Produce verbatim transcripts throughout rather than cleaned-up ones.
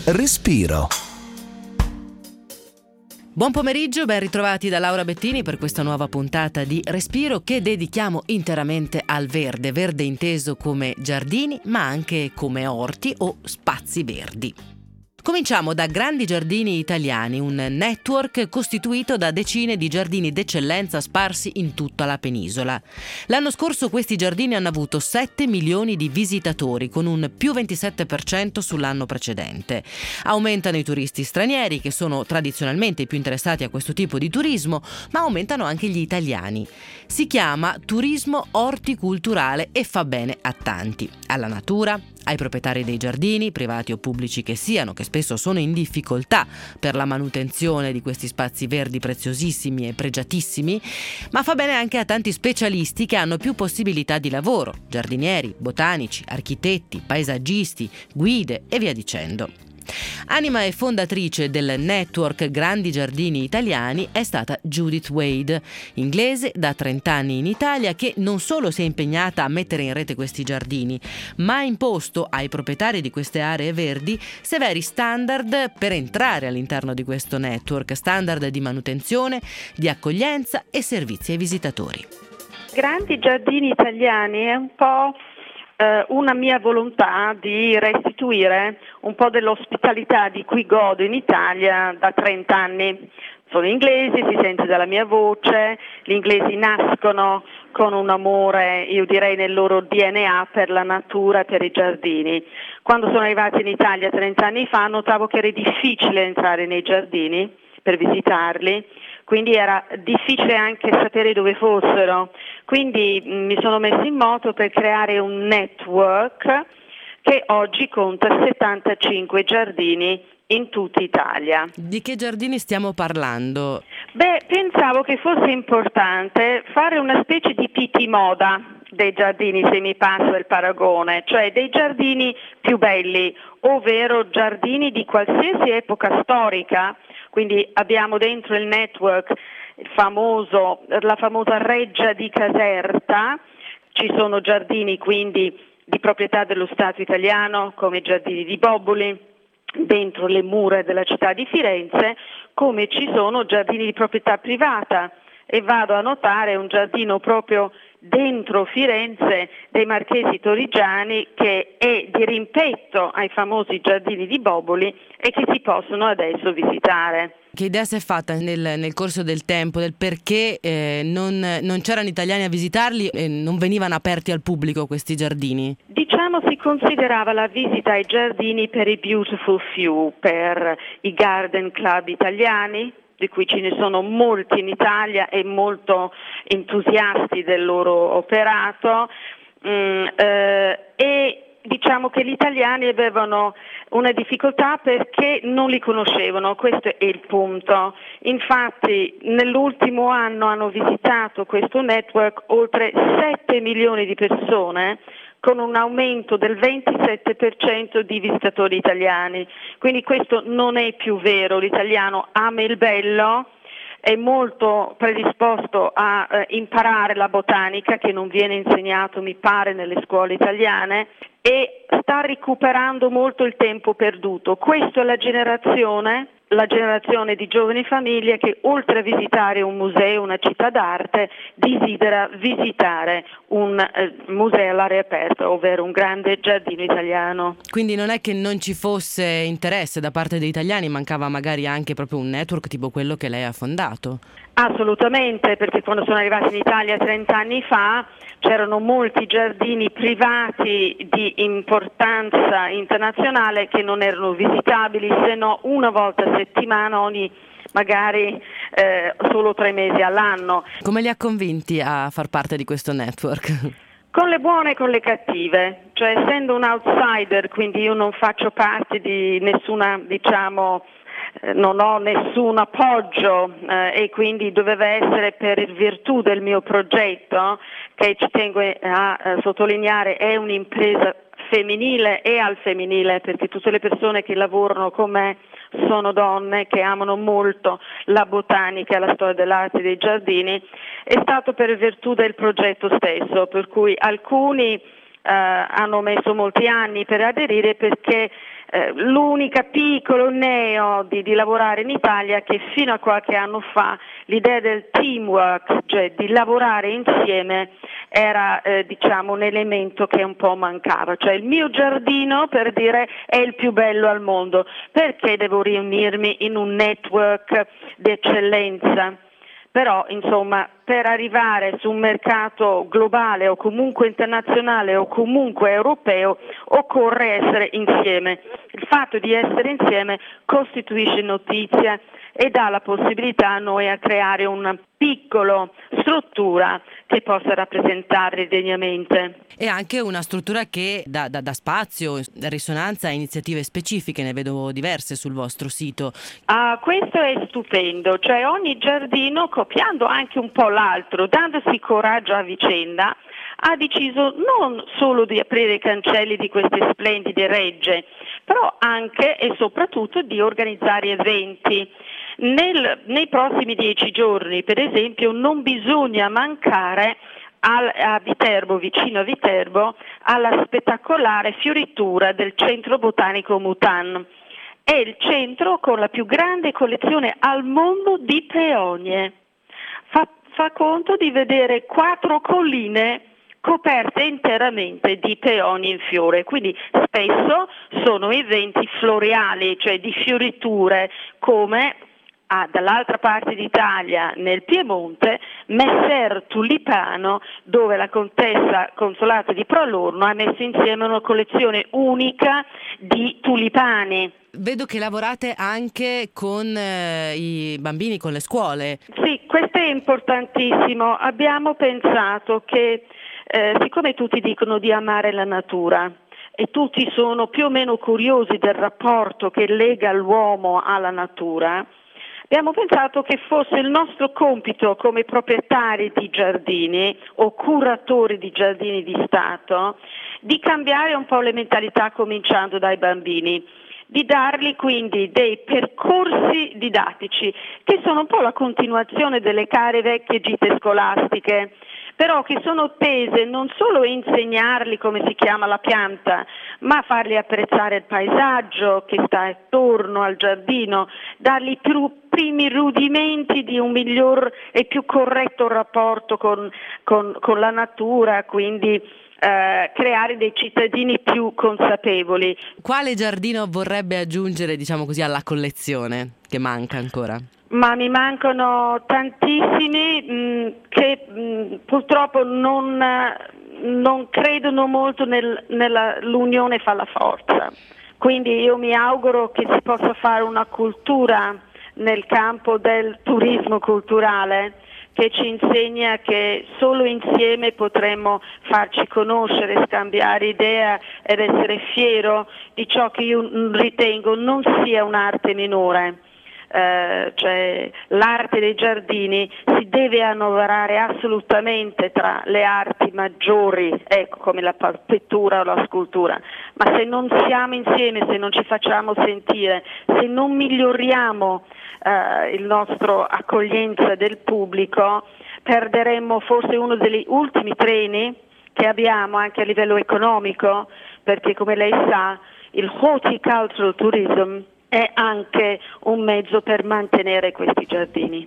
Respiro. Buon pomeriggio, ben ritrovati da Laura Bettini per questa nuova puntata di Respiro che dedichiamo interamente al verde, verde inteso come giardini ma anche come orti o spazi verdi. Cominciamo da Grandi Giardini Italiani, un network costituito da decine di giardini d'eccellenza sparsi in tutta la penisola. L'anno scorso questi giardini hanno avuto sette milioni di visitatori, con un più ventisette per cento sull'anno precedente. Aumentano i turisti stranieri, che sono tradizionalmente i più interessati a questo tipo di turismo, ma aumentano anche gli italiani. Si chiama turismo orticulturale e fa bene a tanti, alla natura, ai proprietari dei giardini, privati o pubblici che siano, che spesso sono in difficoltà per la manutenzione di questi spazi verdi preziosissimi e pregiatissimi, ma fa bene anche a tanti specialisti che hanno più possibilità di lavoro, giardinieri, botanici, architetti, paesaggisti, guide e via dicendo. Anima e fondatrice del network Grandi Giardini Italiani è stata Judith Wade, inglese da trenta anni in Italia, che non solo si è impegnata a mettere in rete questi giardini, ma ha imposto ai proprietari di queste aree verdi severi standard per entrare all'interno di questo network, standard di manutenzione, di accoglienza e servizi ai visitatori. Grandi Giardini Italiani è un po' una mia volontà di restituire un po' dell'ospitalità di cui godo in Italia da trenta anni. Sono inglesi, si sente dalla mia voce, gli inglesi nascono con un amore, io direi nel loro D N A, per la natura e per i giardini. Quando sono arrivati in Italia trenta anni fa notavo che era difficile entrare nei giardini per visitarli, quindi era difficile anche sapere dove fossero. Quindi mh, mi sono messa in moto per creare un network che oggi conta settantacinque giardini in tutta Italia. Di che giardini stiamo parlando? Beh, pensavo che fosse importante fare una specie di P T moda dei giardini, se mi passo il paragone, cioè dei giardini più belli, ovvero giardini di qualsiasi epoca storica. Quindi abbiamo dentro il network il famoso, la famosa Reggia di Caserta, ci sono giardini quindi di proprietà dello Stato italiano come i giardini di Boboli, dentro le mura della città di Firenze, come ci sono giardini di proprietà privata, e vado a notare un giardino proprio dentro Firenze dei Marchesi Torrigiani che è di rimpetto ai famosi giardini di Boboli e che si possono adesso visitare. Che idea si è fatta nel, nel corso del tempo del perché eh, non, non c'erano italiani a visitarli e non venivano aperti al pubblico questi giardini? Diciamo si considerava la visita ai giardini per i beautiful few, per i garden club italiani, di cui ce ne sono molti in Italia e molto entusiasti del loro operato, mm, eh, e diciamo che gli italiani avevano una difficoltà perché non li conoscevano, questo è il punto. Infatti nell'ultimo anno hanno visitato questo network oltre sette milioni di persone, con un aumento del ventisette per cento di visitatori italiani. Quindi questo non è più vero, l'italiano ama il bello, è molto predisposto a eh, imparare la botanica che non viene insegnato, mi pare, nelle scuole italiane, e sta recuperando molto il tempo perduto. Questa è la generazione, la generazione di giovani famiglie che oltre a visitare un museo, una città d'arte, desidera visitare un eh, museo all'aria aperta, ovvero un grande giardino italiano. Quindi non è che non ci fosse interesse da parte degli italiani, mancava magari anche proprio un network tipo quello che lei ha fondato? Assolutamente, perché quando sono arrivati in Italia trenta anni fa c'erano molti giardini privati di importanza internazionale che non erano visitabili se no una volta a settimana, ogni magari eh, solo tre mesi all'anno. Come li ha convinti a far parte di questo network? Con le buone e con le cattive, cioè essendo un outsider, quindi io non faccio parte di nessuna, diciamo, non ho nessun appoggio eh, e quindi doveva essere per il virtù del mio progetto, che ci tengo a, a sottolineare è un'impresa femminile e al femminile, perché tutte le persone che lavorano con me sono donne che amano molto la botanica e la storia dell'arte dei giardini, è stato per virtù del progetto stesso, per cui alcuni eh, hanno messo molti anni per aderire perché eh, l'unica piccolo neo di, di lavorare in Italia, che fino a qualche anno fa l'idea del teamwork, cioè di lavorare insieme, era eh, diciamo un elemento che un po' mancava. Cioè il mio giardino, per dire, è il più bello al mondo, perché devo riunirmi in un network di eccellenza? Però insomma, per arrivare su un mercato globale o comunque internazionale o comunque europeo occorre essere insieme. Il fatto di essere insieme costituisce notizia e dà la possibilità a noi a creare una piccola struttura che possa rappresentare degnamente. E anche una struttura che dà, dà, dà spazio, risonanza a iniziative specifiche, ne vedo diverse sul vostro sito. Ah, questo è stupendo, cioè ogni giardino, copiando anche un po' l'altro, dandosi coraggio a vicenda, ha deciso non solo di aprire i cancelli di queste splendide regge, però anche e soprattutto di organizzare eventi. Nel, nei prossimi dieci giorni, per esempio, non bisogna mancare al, a Viterbo, vicino a Viterbo, alla spettacolare fioritura del Centro Botanico Mutan. È il centro con la più grande collezione al mondo di peonie. Fa, fa conto di vedere quattro colline coperte interamente di peoni in fiore, quindi spesso sono eventi floreali, cioè di fioriture, come Ah, dall'altra parte d'Italia, nel Piemonte, Messer Tulipano, dove la contessa Consolata di Pralorno ha messo insieme una collezione unica di tulipani. Vedo che lavorate anche con eh, i bambini, con le scuole. Sì, questo è importantissimo. Abbiamo pensato che, eh, siccome tutti dicono di amare la natura, e tutti sono più o meno curiosi del rapporto che lega l'uomo alla natura, abbiamo pensato che fosse il nostro compito come proprietari di giardini o curatori di giardini di Stato di cambiare un po' le mentalità cominciando dai bambini, di dargli quindi dei percorsi didattici che sono un po' la continuazione delle care vecchie gite scolastiche, però che sono tese non solo a insegnargli come si chiama la pianta, ma a fargli apprezzare il paesaggio che sta attorno al giardino, dargli più primi rudimenti di un miglior e più corretto rapporto con, con, con la natura, quindi eh, creare dei cittadini più consapevoli. Quale giardino vorrebbe aggiungere, diciamo così, alla collezione che manca ancora? Ma mi mancano tantissimi mh, che mh, purtroppo non, non credono molto nel, nella l'unione fa la forza. Quindi io mi auguro che si possa fare una cultura nel campo del turismo culturale che ci insegna che solo insieme potremo farci conoscere, scambiare idee ed essere fiero di ciò che io ritengo non sia un'arte minore. Uh, cioè l'arte dei giardini si deve annoverare assolutamente tra le arti maggiori, ecco, come la pittura o la scultura, ma se non siamo insieme, se non ci facciamo sentire, se non miglioriamo uh, il nostro accoglienza del pubblico, perderemo forse uno degli ultimi treni che abbiamo anche a livello economico, perché come lei sa il horticultural tourism è anche un mezzo per mantenere questi giardini.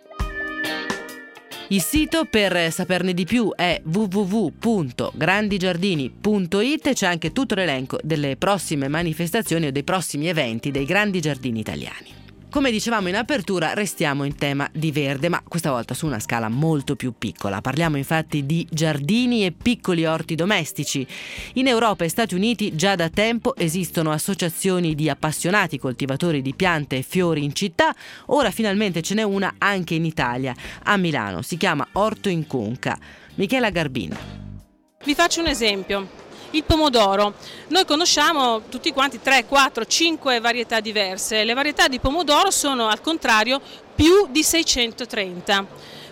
Il sito per saperne di più è w w w punto grandigiardini punto i t e c'è anche tutto l'elenco delle prossime manifestazioni o dei prossimi eventi dei grandi giardini italiani. Come dicevamo in apertura, restiamo in tema di verde, ma questa volta su una scala molto più piccola. Parliamo infatti di giardini e piccoli orti domestici. In Europa e Stati Uniti già da tempo esistono associazioni di appassionati coltivatori di piante e fiori in città. Ora finalmente ce n'è una anche in Italia, a Milano. Si chiama Orto in Conca. Michela Garbin. Vi faccio un esempio. Il pomodoro. Noi conosciamo tutti quanti tre, quattro, cinque varietà diverse. Le varietà di pomodoro sono al contrario più di seicentotrenta.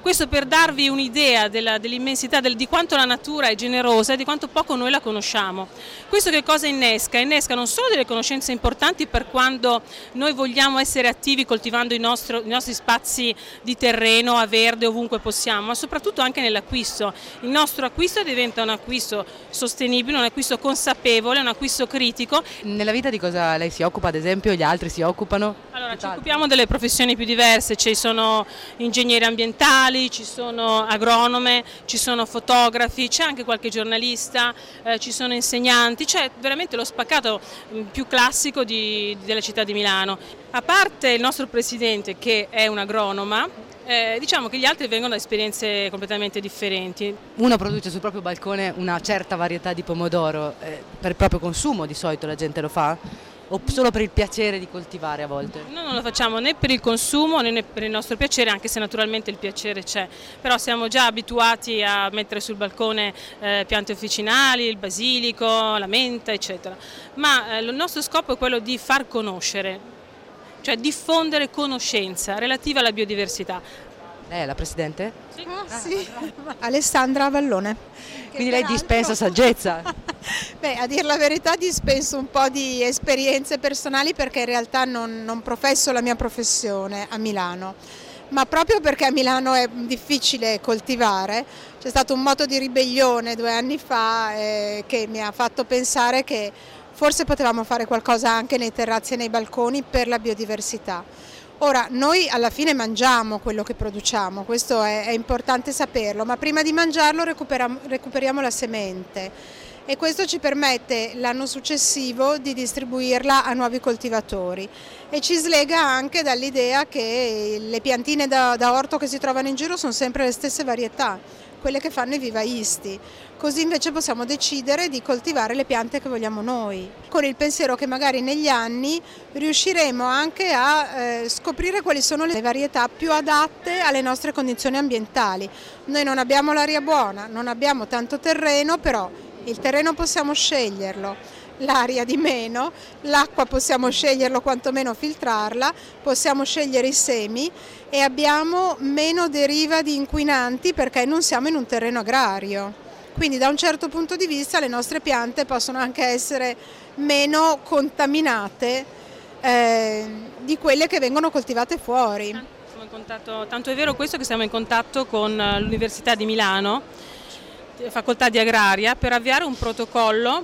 Questo per darvi un'idea della, dell'immensità, del, di quanto la natura è generosa e di quanto poco noi la conosciamo. Questo che cosa innesca? Innesca non solo delle conoscenze importanti per quando noi vogliamo essere attivi coltivando i, nostro, i nostri spazi di terreno a verde ovunque possiamo, ma soprattutto anche nell'acquisto. Il nostro acquisto diventa un acquisto sostenibile, un acquisto consapevole, un acquisto critico. Nella vita di cosa lei si occupa, ad esempio, gli altri si occupano? Allora, ci occupiamo delle professioni più diverse, ci sono ingegneri ambientali, ci sono agronome, ci sono fotografi, c'è anche qualche giornalista, eh, ci sono insegnanti, c'è veramente lo spaccato più classico di, della città di Milano. A parte il nostro presidente che è un agronoma, Eh, diciamo che gli altri vengono da esperienze completamente differenti. Uno produce sul proprio balcone una certa varietà di pomodoro, eh, per il proprio consumo di solito la gente lo fa? O solo per il piacere di coltivare a volte? Noi non lo facciamo né per il consumo né per il nostro piacere, anche se naturalmente il piacere c'è, però siamo già abituati a mettere sul balcone eh, piante officinali, il basilico, la menta, eccetera. Ma eh, il nostro scopo è quello di far conoscere, cioè diffondere conoscenza relativa alla biodiversità. Lei è la Presidente? Sì, ah, sì. Alessandra Avallone. Quindi lei dispensa saggezza? Beh, a dire la verità dispenso un po' di esperienze personali perché in realtà non, non professo la mia professione a Milano, ma proprio perché a Milano è difficile coltivare, c'è stato un moto di ribellione due anni fa eh, che mi ha fatto pensare che forse potevamo fare qualcosa anche nei terrazzi e nei balconi per la biodiversità. Ora, noi alla fine mangiamo quello che produciamo, questo è, è importante saperlo, ma prima di mangiarlo recuperiamo, recuperiamo la semente e questo ci permette l'anno successivo di distribuirla a nuovi coltivatori e ci slega anche dall'idea che le piantine da, da orto che si trovano in giro sono sempre le stesse varietà, quelle che fanno i vivaisti. Così invece possiamo decidere di coltivare le piante che vogliamo noi, con il pensiero che magari negli anni riusciremo anche a eh, scoprire quali sono le varietà più adatte alle nostre condizioni ambientali. Noi non abbiamo l'aria buona, non abbiamo tanto terreno, però il terreno possiamo sceglierlo, l'aria di meno, l'acqua possiamo sceglierlo, quantomeno filtrarla, possiamo scegliere i semi e abbiamo meno deriva di inquinanti perché non siamo in un terreno agrario. Quindi da un certo punto di vista le nostre piante possono anche essere meno contaminate eh, di quelle che vengono coltivate fuori. Siamo in contatto, tanto è vero questo che siamo in contatto con l'Università di Milano, facoltà di agraria, per avviare un protocollo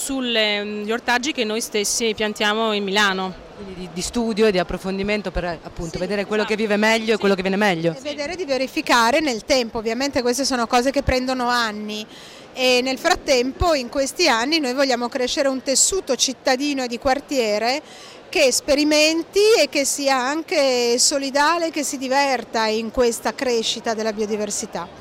sugli ortaggi che noi stessi piantiamo in Milano. Quindi di, di studio e di approfondimento per appunto sì, vedere quello esatto. che vive meglio Sì. e quello che viene meglio. E vedere di verificare nel tempo, ovviamente queste sono cose che prendono anni e nel frattempo in questi anni noi vogliamo crescere un tessuto cittadino e di quartiere che sperimenti e che sia anche solidale, che si diverta in questa crescita della biodiversità.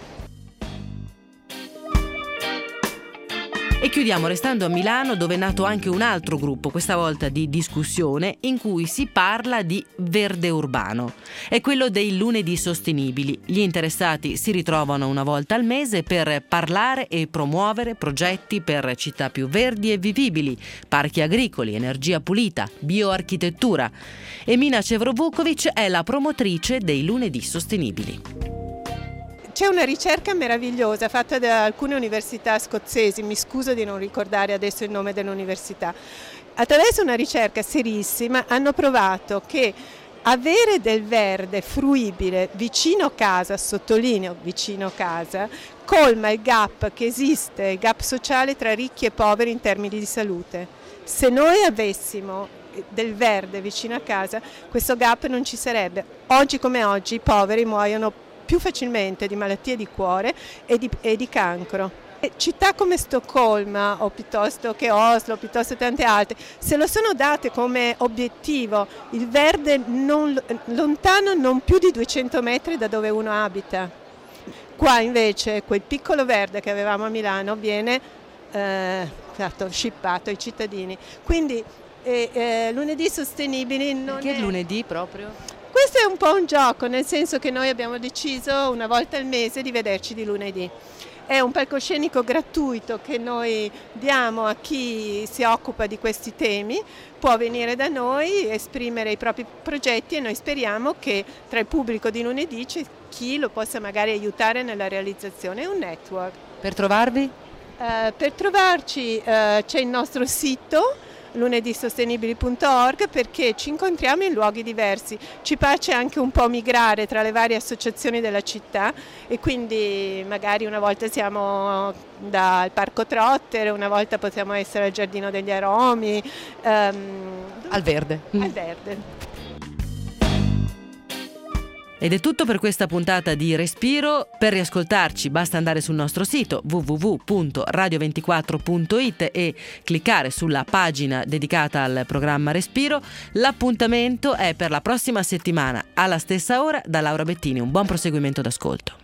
E chiudiamo restando a Milano, dove è nato anche un altro gruppo, questa volta di discussione, in cui si parla di verde urbano. È quello dei lunedì sostenibili. Gli interessati si ritrovano una volta al mese per parlare e promuovere progetti per città più verdi e vivibili, parchi agricoli, energia pulita, bioarchitettura. Emina Cevrovukovic è la promotrice dei lunedì sostenibili. C'è una ricerca meravigliosa fatta da alcune università scozzesi, mi scuso di non ricordare adesso il nome dell'università. Attraverso una ricerca serissima hanno provato che avere del verde fruibile vicino casa, sottolineo vicino casa, colma il gap che esiste, il gap sociale tra ricchi e poveri in termini di salute. Se noi avessimo del verde vicino a casa, questo gap non ci sarebbe. Oggi come oggi i poveri muoiono più facilmente di malattie di cuore e di, e di cancro. E città come Stoccolma o piuttosto che Oslo, piuttosto che tante altre, se lo sono date come obiettivo il verde non, lontano non più di duecento metri da dove uno abita. Qua invece quel piccolo verde che avevamo a Milano viene eh, shippato ai cittadini. Quindi eh, eh, lunedì sostenibili non Perché è... lunedì proprio? Questo è un po' un gioco, nel senso che noi abbiamo deciso una volta al mese di vederci di lunedì. È un palcoscenico gratuito che noi diamo a chi si occupa di questi temi, può venire da noi, esprimere i propri progetti e noi speriamo che tra il pubblico di lunedì c'è chi lo possa magari aiutare nella realizzazione. È un network. Per trovarvi? Uh, per trovarci uh, c'è il nostro sito lunedisostenibili punto org, perché ci incontriamo in luoghi diversi, ci piace anche un po' migrare tra le varie associazioni della città e quindi magari una volta siamo dal Parco Trotter, una volta possiamo essere al Giardino degli Aromi, um, al Verde. Al Verde. Ed è tutto per questa puntata di Respiro. Per riascoltarci basta andare sul nostro sito w w w punto radio ventiquattro punto i t e cliccare sulla pagina dedicata al programma Respiro. L'appuntamento è per la prossima settimana alla stessa ora da Laura Bettini. Un buon proseguimento d'ascolto.